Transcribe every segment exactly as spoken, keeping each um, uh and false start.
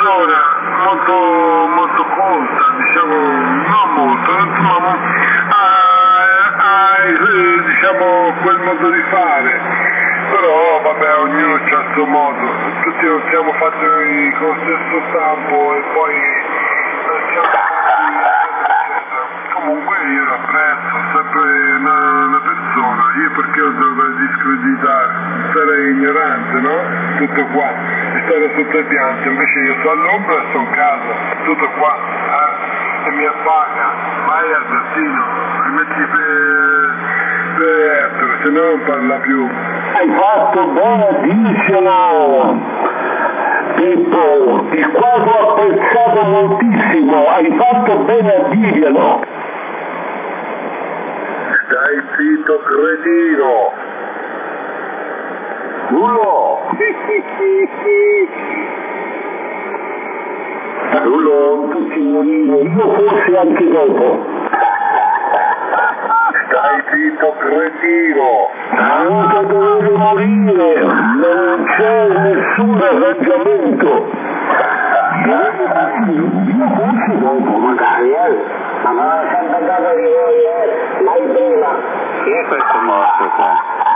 persona molto, molto colta, diciamo, non molto, insomma, ha, ha eh, diciamo, quel modo di fare, però vabbè, ognuno ha il suo modo, tutti non siamo fatti con lo stesso stampo e poi non siamo... Comunque io l'apprezzo, sempre una, una persona, io perché lo dovrei discreditare, sarei ignorante, no? Tutto qua, e stare sotto i pianti, invece io sto all'ombra e sto in casa, tutto qua, eh? E mi appaga, vai al gattino, rimetti per, per ettero, se no non parla più. Hai fatto bene a dircelo, Pippo, il quadro ho apprezzato moltissimo, hai fatto bene a dirglielo. Stai zitto, cretino! Rullo! Rullo, tu ci morire, io forse anche dopo. Stai zitto, cretino! Anche dovevo morire, non c'è nessun arrangiamento. Io forse dopo, magari, eh. Ma non ho sempre dato di voi, eh, mai prima. Chi è questo morto qua?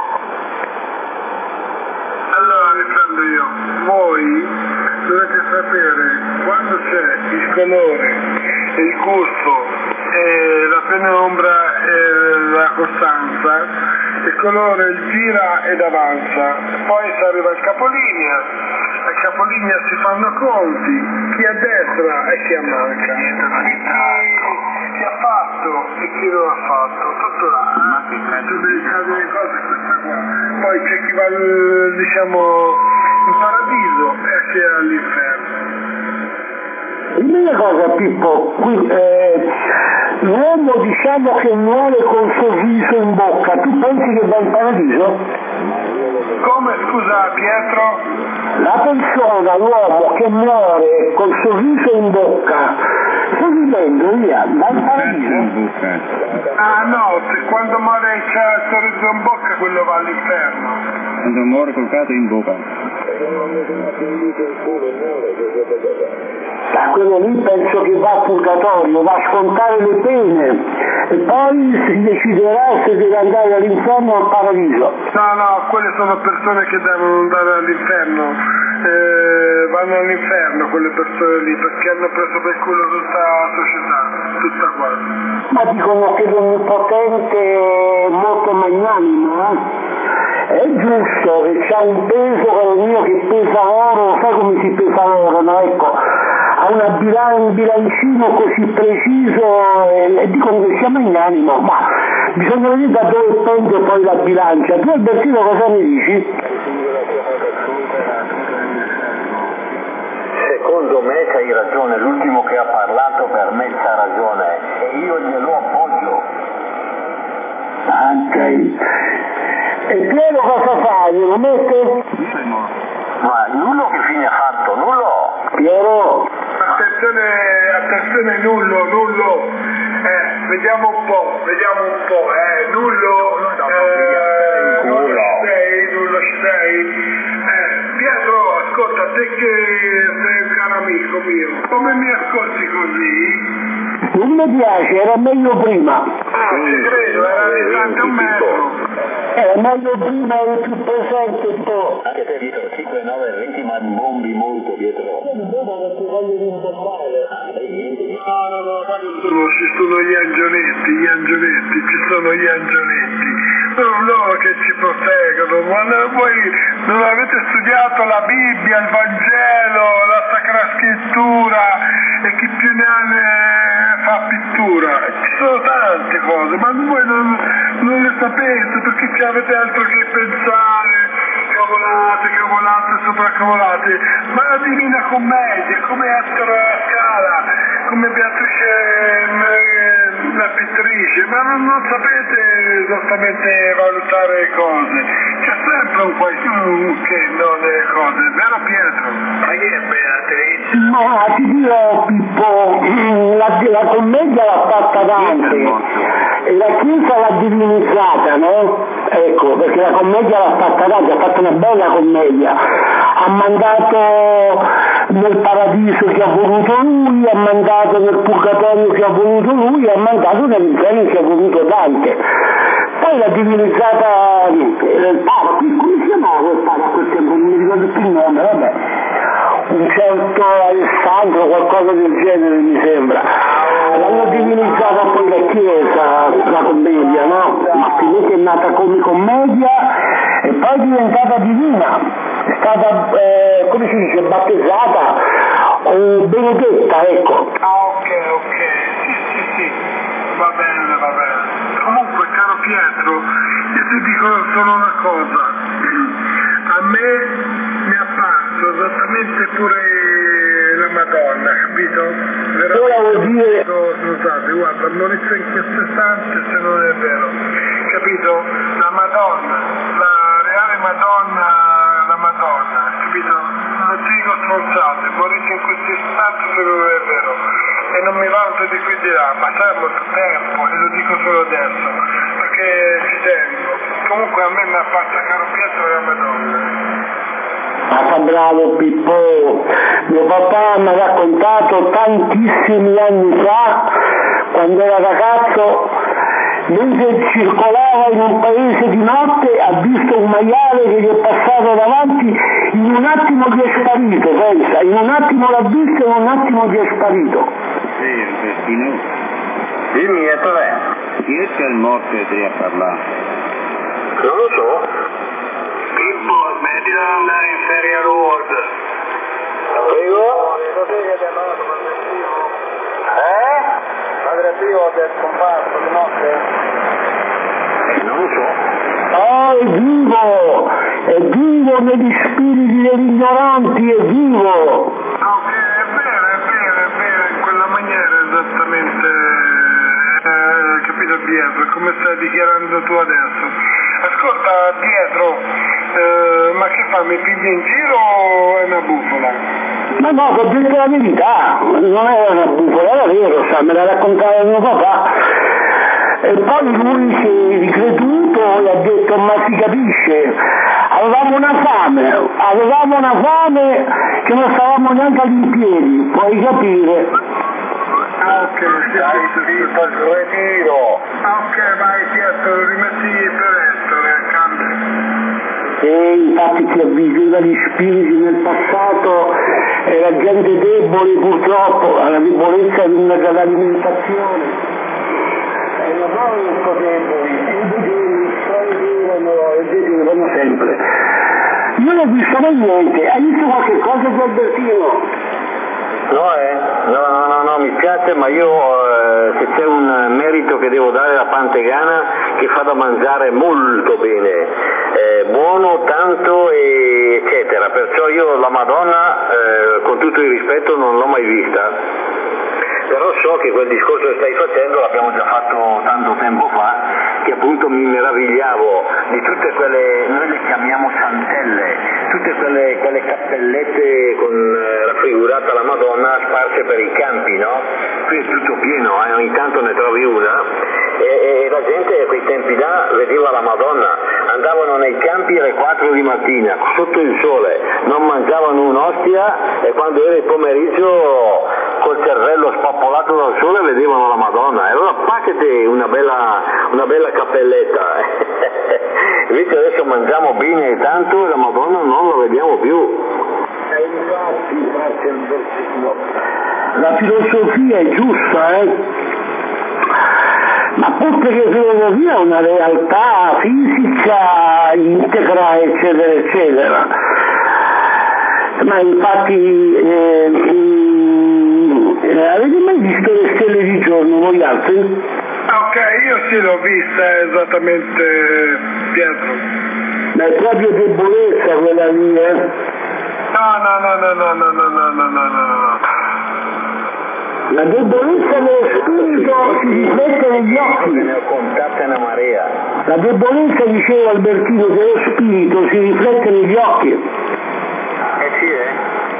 Allora riprendo io. Voi dovete sapere quando c'è il colore, il gusto, e la penombra e la costanza, il colore gira ed avanza, poi si arriva al capolinea, al capolinea si fanno conti, chi a destra e chi a manca, chi ha fatto e chi non ha fatto, tutto là, tu devi fare delle cose questa qua, poi c'è chi va diciamo in paradiso e chi è all'inferno. Dimmi una cosa, Pippo, qui, eh, l'uomo diciamo che muore col sorriso in bocca, tu pensi che va in paradiso? Come, scusa Pietro? La persona, l'uomo che muore col sorriso in bocca, sorridendo via, va in paradiso? Ah no, se quando muore c'è il sorriso in bocca quello va all'inferno. Quando muore col caso in bocca. Da quello lì penso che va a purgatorio, va a scontare le pene e poi si deciderà se deve andare all'inferno o al paradiso. No, no, quelle sono persone che devono andare all'inferno, eh, vanno all'inferno quelle persone lì perché hanno preso per culo tutta la società, tutta quasi. Ma dicono che l'onnipotente è molto magnanimo, eh? È giusto che c'ha un peso, caro mio, che pesa oro, sai come si pesa oro, no? Ecco, ha una bilan- un bilancino così preciso e, e dicono che sia magnanimo, ma bisogna vedere da dove pende poi la bilancia. Tu Albertino cosa mi dici? Secondo me c'hai ragione, l'ultimo che ha parlato per me c'ha ragione e io glielo appoggio. Ok. E Piero cosa fai? Lo mette? Ma Nullo che fine ha fatto? Nullo? Piero? Attenzione, attenzione Nullo, Nullo, eh, vediamo un po', vediamo un po', eh, Nullo, eh, Nullo ci sei, Nullo ci sei, eh, Pietro, ascolta, te che sei un caro amico mio, come mi ascolti così? Non mi piace, era meglio prima. Ah, ci credo, era distante un metro. Era meglio prima, eri più presente un po'. Anche te dietro, cinque nove venti ma bombi molto dietro. No, no, no, no, ci sono gli angioletti, gli angioletti, ci sono gli angioletti. Sono loro che ci proteggono, ma no, voi non avete studiato la Bibbia, il Vangelo, la Sacra Scrittura e chi più ne ha ne fa pittura. Ci sono tante cose, ma voi non, non le sapete perché ci avete altro che pensare, cavolate, cavolate, sopra cavolate. Ma la Divina Commedia, come Ettore Scala, come Beatrice eh, la pittrice, ma non, non sapete esattamente valutare le cose. C'è sempre un qualcuno che non le cose, vero Pietro? Ma chi è Beatrice? Ma ti dirò Pippo, la, la commedia l'ha fatta Dante e la Chiesa l'ha divinizzata, no? Ecco, perché la commedia l'ha fatta Dante, ha fatto una bella commedia, ha mandato nel paradiso che ha voluto lui, ha mandato nel purgatorio che ha voluto lui, ha mandato nell'inferno che ha voluto Dante. Poi l'ha divinizzata il Papa, come si chiamava il Papa a quel tempo? Non mi ricordo più il nome, vabbè. Un certo Alessandro, qualcosa del genere mi sembra. L'hanno divinizzata poi la Chiesa, la commedia, no? Altrimenti è nata come commedia e poi è diventata divina, è stata, eh, come si dice, battezzata o benedetta, ecco. Ah, ok, ok, sì, sì, sì, va bene, va bene. Comunque, caro Pietro, io ti dico solo una cosa, a me mi è apparso esattamente pure la Madonna, capito? Volevo dire... Scusate, guarda, Maurizio in questo istante se non è vero, capito? La Madonna, la reale Madonna, la Madonna, capito? Non ti dico stronzate, Maurizio in questo istante se non è vero, e non mi vanto di qui di là, ma sarà molto tempo, e lo dico solo adesso, perché ci tengo. Comunque a me mi ha fatto, caro Pietro, la Madonna. Ah, fa bravo Pippo, mio papà mi ha raccontato tantissimi anni fa, quando era ragazzo, mentre circolava in un paese di notte, ha visto un maiale che gli è passato davanti, in un attimo gli è sparito, pensa, in un attimo l'ha visto e in un attimo gli è sparito. Sì, il destino. Dimmi, e dov'è? Chi è che è il morto e ti ha parlato? Non lo so. Pippo, smettila di andare in ferie a Lourdes. Prego? Eh? Padre Pio è scomparso di notte? Non lo so. Oh, è vivo, è vivo negli spiriti degli ignoranti, è vivo. Ok, è vero, è vero, è vero, in quella maniera esattamente, eh, capito Pietro, come stai dichiarando tu adesso. Ascolta Pietro, eh, ma che fa, mi pigli in giro o è una bufala? Ma no, ho detto la verità, non era una bufala, era vero, sa, me la raccontava mio papà. E poi lui si è ricreduto e ha detto, ma si capisce, avevamo una fame, avevamo una fame che non stavamo neanche in piedi, puoi capire. Ah ok, sì, sì, sì, sto sgredito. Ah ok, vai Pietro, rimetti per essere, cambia. E infatti si avvicina gli spiriti nel passato, era gente debole purtroppo, alla debolezza dell'alimentazione. E non sono deboli, i deboli sono sempre. Io non ho visto mai niente, hai visto qualche cosa di Albertino? No, eh? No, no, no, no, mi piace, ma io eh, se c'è un merito che devo dare alla Pantegana, che fa da mangiare molto bene, eh, buono, tanto e eccetera, perciò io la Madonna, eh, con tutto il rispetto, non l'ho mai vista. Però so che quel discorso che stai facendo l'abbiamo già fatto tanto tempo fa, che appunto mi meravigliavo di tutte quelle, noi le chiamiamo santelle, tutte quelle, quelle cappellette con eh, raffigurata la Madonna sparse per i campi, no? Qui è tutto pieno, eh? Ogni tanto ne trovi una e, e la gente a quei tempi là vedeva la Madonna, andavano nei campi alle quattro di mattina, sotto il sole, non mangiavano un'ostia e quando era il pomeriggio col cervello spappolato dal sole vedevano la Madonna, e allora pacchete una bella, una bella cappelletta. Invece adesso mangiamo bene e tanto e la Madonna non la vediamo più. E infatti, la filosofia è giusta, eh? Ma pur perché la filosofia è una realtà fisica integra, eccetera, eccetera. Ma infatti eh, eh, avete mai visto le stelle di giorno voi altri? Ok, io sì l'ho vista esattamente, Pietro. Ma è proprio debolezza quella lì, eh? No, no, no, no, no, no, no, no, no, no, no. La debolezza dello spirito si riflette negli occhi. Ne ho contate una marea. La debolezza, diceva Albertino, dello spirito si riflette negli occhi. Eh sì, eh.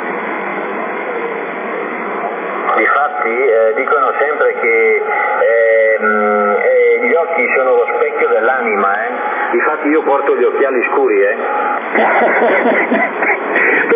Difatti eh, dicono sempre che ehm, eh, gli occhi sono lo specchio dell'anima, eh. Difatti io porto gli occhiali scuri, eh.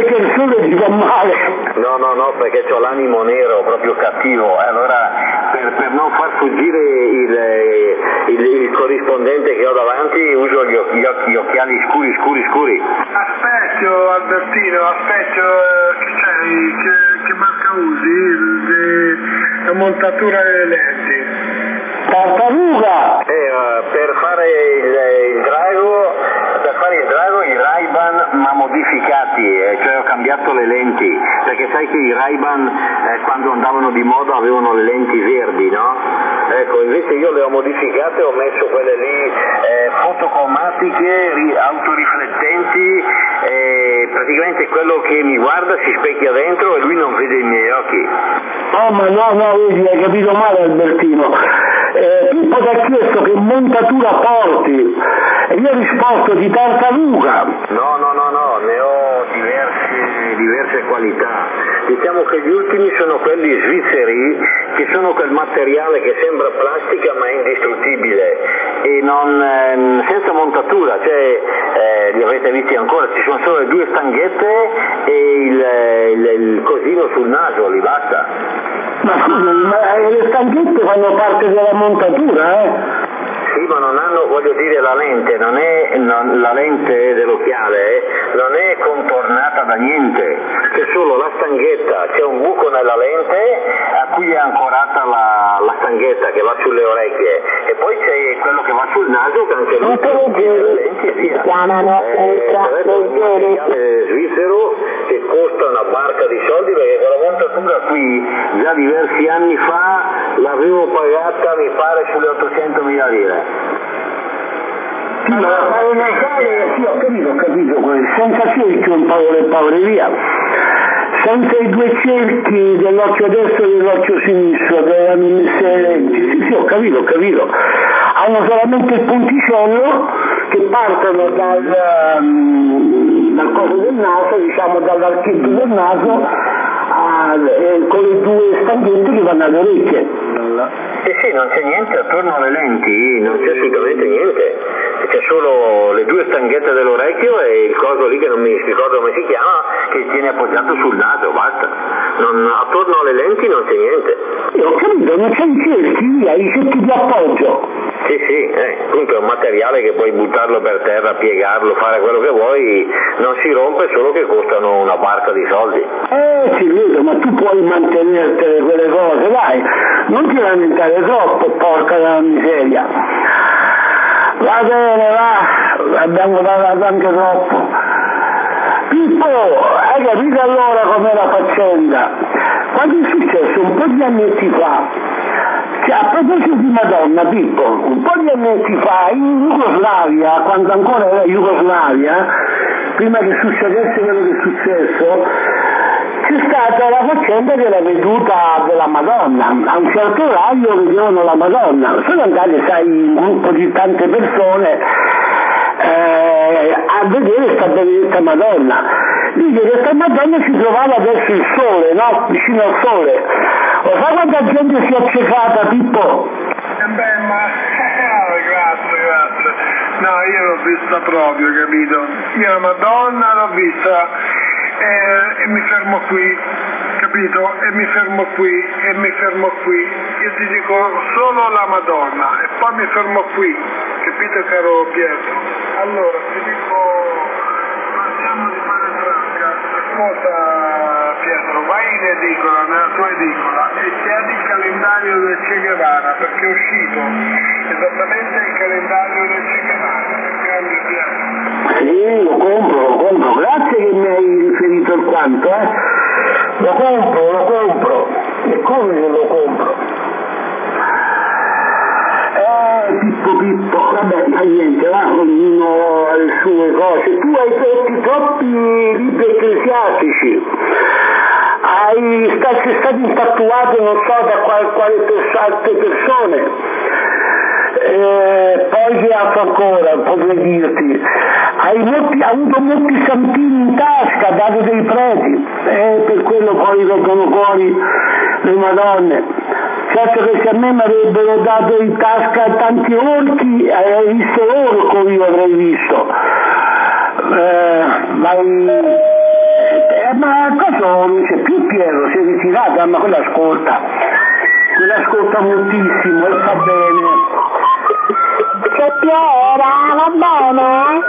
perché il sole ti fa male. No, no, no, perché ho l'animo nero, proprio cattivo, allora per, per non far fuggire il, il, il corrispondente che ho davanti uso gli, occhi, gli, occhi, gli occhiali scuri, scuri, scuri. Aspetto Albertino, aspetto, eh, che c'hai, che, che marca usi? Il, de, la montatura delle lenti? Tartaruga! Eh, uh, per fare il, il drago, per fare il drago i Ray-Ban ma modificati, eh, cioè ho cambiato le lenti, perché sai che i Ray-Ban eh, quando andavano di moda avevano le lenti verdi, no? Ecco, invece io le ho modificate, ho messo quelle lì eh, fotocromatiche, ri, autoriflettenti, eh, praticamente quello che mi guarda si specchia dentro e lui non vede i miei occhi. Oh ma no, no, vedi, hai capito male Albertino. Eh, Pippo ti ha chiesto che montatura porti e io ho risposto di tartaruga. No, no, no, no, ne ho diverse, diverse qualità. Diciamo che gli ultimi sono quelli svizzeri, che sono quel materiale che sembra plastica ma è indistruttibile e non, ehm, senza montatura, cioè eh, li avete visti ancora, ci sono solo le due stanghette e il, il, il cosino sul naso, lì basta. Ma scusami, ma le stanghette fanno parte della montatura, eh? Sì, ma non hanno, voglio dire, la lente, non è, non, la lente dell'occhiale eh, non è contornata da niente, c'è solo la stanghetta, c'è un buco nella lente a cui è ancorata la, la stanghetta che va sulle orecchie e poi c'è quello che va sul naso che anche lui ha le lenti e via. Chiamano ultra leggeri. È svizzero che costa una barca di soldi perché quella montatura qui già diversi anni fa l'avevo pagata mi pare sulle ottocentomila lire. Sì, ma è una cosa, sì, ho capito, ho capito, senza cerchio un Paolo Paolo via, senza i due cerchi dell'occhio destro e dell'occhio sinistro, della sì, sì, ho capito, ho capito, hanno solamente il ponticello che partono dal, um, dal coso del naso, diciamo dall'archetto del naso, a, eh, con le due stanghette che vanno alle orecchie. Sì, sì, non c'è niente attorno alle lenti, non c'è assolutamente niente, c'è solo le due stanghette dell'orecchio e il coso lì che non mi ricordo come si chiama, che tiene appoggiato sul naso, basta. Non, attorno alle lenti non c'è niente. Io ho capito, non c'è i cerchi, via, i cerchi di appoggio. Sì, sì, eh, comunque è un materiale che puoi buttarlo per terra, piegarlo, fare quello che vuoi, non si rompe, solo che costano una barca di soldi. Eh, ci vedo, ma tu puoi mantenertene quelle cose, dai, non ti lamentare troppo, porca della miseria. Va bene, va, abbiamo parlato anche troppo. Pippo, hai capito allora com'è la faccenda? Quando è successo un po' di annetti fa, cioè, a proposito di Madonna, Pippo, un po' di annetti fa in Jugoslavia, quando ancora era Jugoslavia, prima che succedesse quello che è successo, c'è stata la faccenda della veduta della Madonna. A un certo orario vedevano la Madonna, sono andate, sai, un gruppo di tante persone eh, a vedere questa benedetta Madonna. Dice che questa Madonna si trovava verso il sole, no? Vicino al sole. Lo sai quanta gente si è accecata, Pippo? Eh beh, ma eh, grazie, grazie. No, io l'ho vista proprio, capito? Io la Madonna l'ho vista e, e mi fermo qui, capito? E mi fermo qui, e mi fermo qui. Io ti dico solo la Madonna e poi mi fermo qui, capito caro Pietro? Allora, ti dico, parliamo di pane franca. Ascolta Pietro, vai in edicola, nella tua edicola e chiedi il calendario del Che Guevara, perché è uscito esattamente il calendario del Che Guevara. Cambio Pietro. Sì, lo compro, lo compro, grazie che mi hai riferito il quanto, eh? Lo compro, lo compro, e come non lo compro? Eh, Pippo Pippo, vabbè, ma niente, va, ognuno ha le sue cose, tu hai troppi, troppi libri ecclesiastici, hai, sei stato infatuato non so da quale, quale altre persone. Eh, poi che altro ancora potrei dirti, hai molti, avuto molti santini in tasca, dato dei preti, eh, per quello poi vengono fuori le Madonne. Certo che se a me mi avrebbero dato in tasca tanti orchi, avrei visto orco, io avrei visto, eh, ma Eh, ma cosa non c'è più Piero, si è ritirata, ma quella ascolta, quella ascolta moltissimo e fa bene. C'è Piera, va bene?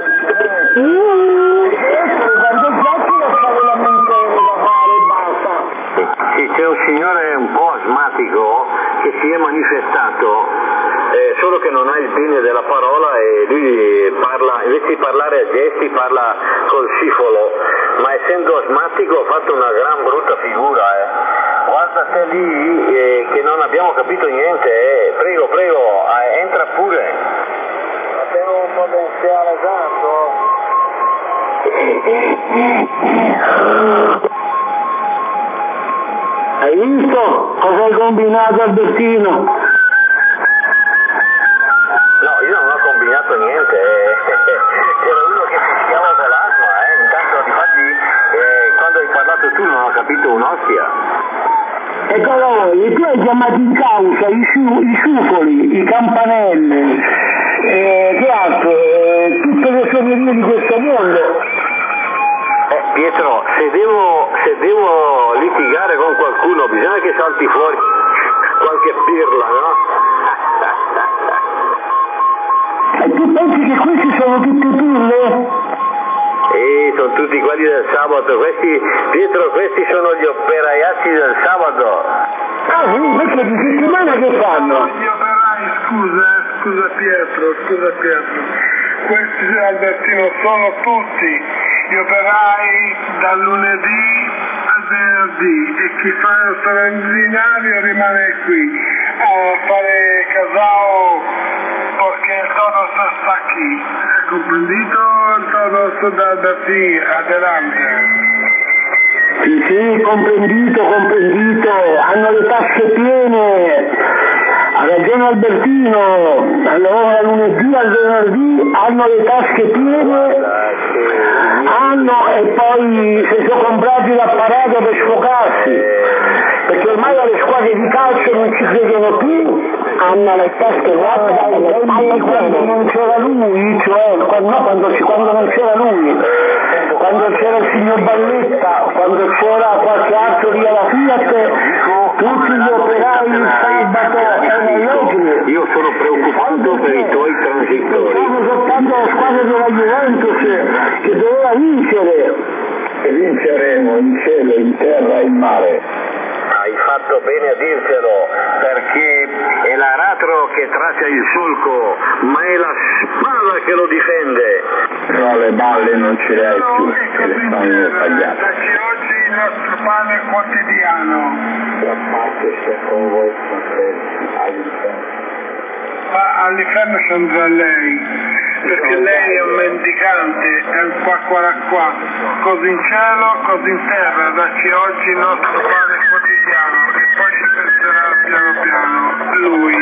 Mm. Quando giochi lo fare la mentore da fare e basta. Sì, c'è un signore un po' asmatico che si è manifestato, eh, solo che non ha il bene della parola e lui parla, invece di parlare a gesti parla col sifolo, ma essendo asmatico ha fatto una gran brutta figura. Eh. Guarda te lì eh, che non abbiamo capito niente, eh. prego, prego, eh, entra pure. Abbiamo un potenziale tanto. Hai visto cosa hai combinato, Albertino? No, io non ho combinato niente, c'era uno che fischiava con l'asma, eh. Intanto difatti eh, quando hai parlato tu non ho capito un'ostia. E cosa vuoi? Tu hai chiamato in causa i, sciu- i sciupoli, i campanelli, eh, che altro, eh, tutte le suonerie di questo mondo. Eh, Pietro, se devo, se devo litigare con qualcuno bisogna che salti fuori qualche pirla, no? E tu pensi che questi sono tutte pirle? Eh, sono tutti quelli del sabato, questi, Pietro, questi sono gli operaiacci del sabato. Ah, sì, perché di settimana che fanno? Gli operai, scusa, eh, scusa Pietro, scusa Pietro, questi Albertino sono tutti gli operai dal lunedì al venerdì e chi fa lo straordinario rimane qui a fare casao perché todo sta qui. Hai comprendito todo sto da Albertino, adelante. Sì, sì, comprendito, comprendito, hanno le tasche piene, ha ragione Albertino, allora dal lunedì al venerdì hanno le tasche piene, hanno e poi si sono comprati l'apparato per sfocarsi, perché ormai alle squadre di calcio non ci credono più, Hanno le teste vuote e le spalle quando piene. non c'era lui, cioè quando, no, quando, quando non c'era lui, quando c'era il signor Balletta, quando c'era qualche altro lì alla Fiat, tutti gli operai il sabato erano allegri. Io sono preoccupato per i tuoi transitori. Pensavo soltanto alla squadra della Juventus che doveva vincere. E vinceremo in cielo, in terra e in mare. Hai fatto bene a dircelo, perché è l'aratro che traccia il solco, ma è la spada che lo difende. Però le balle non ce le hai più, che le stanno tagliate. Perché oggi il nostro pane quotidiano. La pace sia con voi, fratelli, all'inferno. Ma all'inferno ci andrà lei, perché lei è un mendicante, è un qua qua qua, così in cielo, così in terra, dacci oggi il nostro pane quotidiano e poi ci penserà piano piano lui.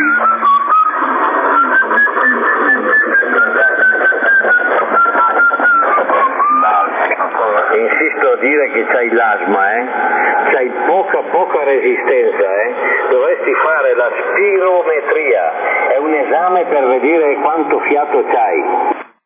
Insisto a dire che c'hai l'asma, eh? C'hai poca poca resistenza, eh? Dovresti fare la spirometria, è un esame per vedere quanto fiato c'hai.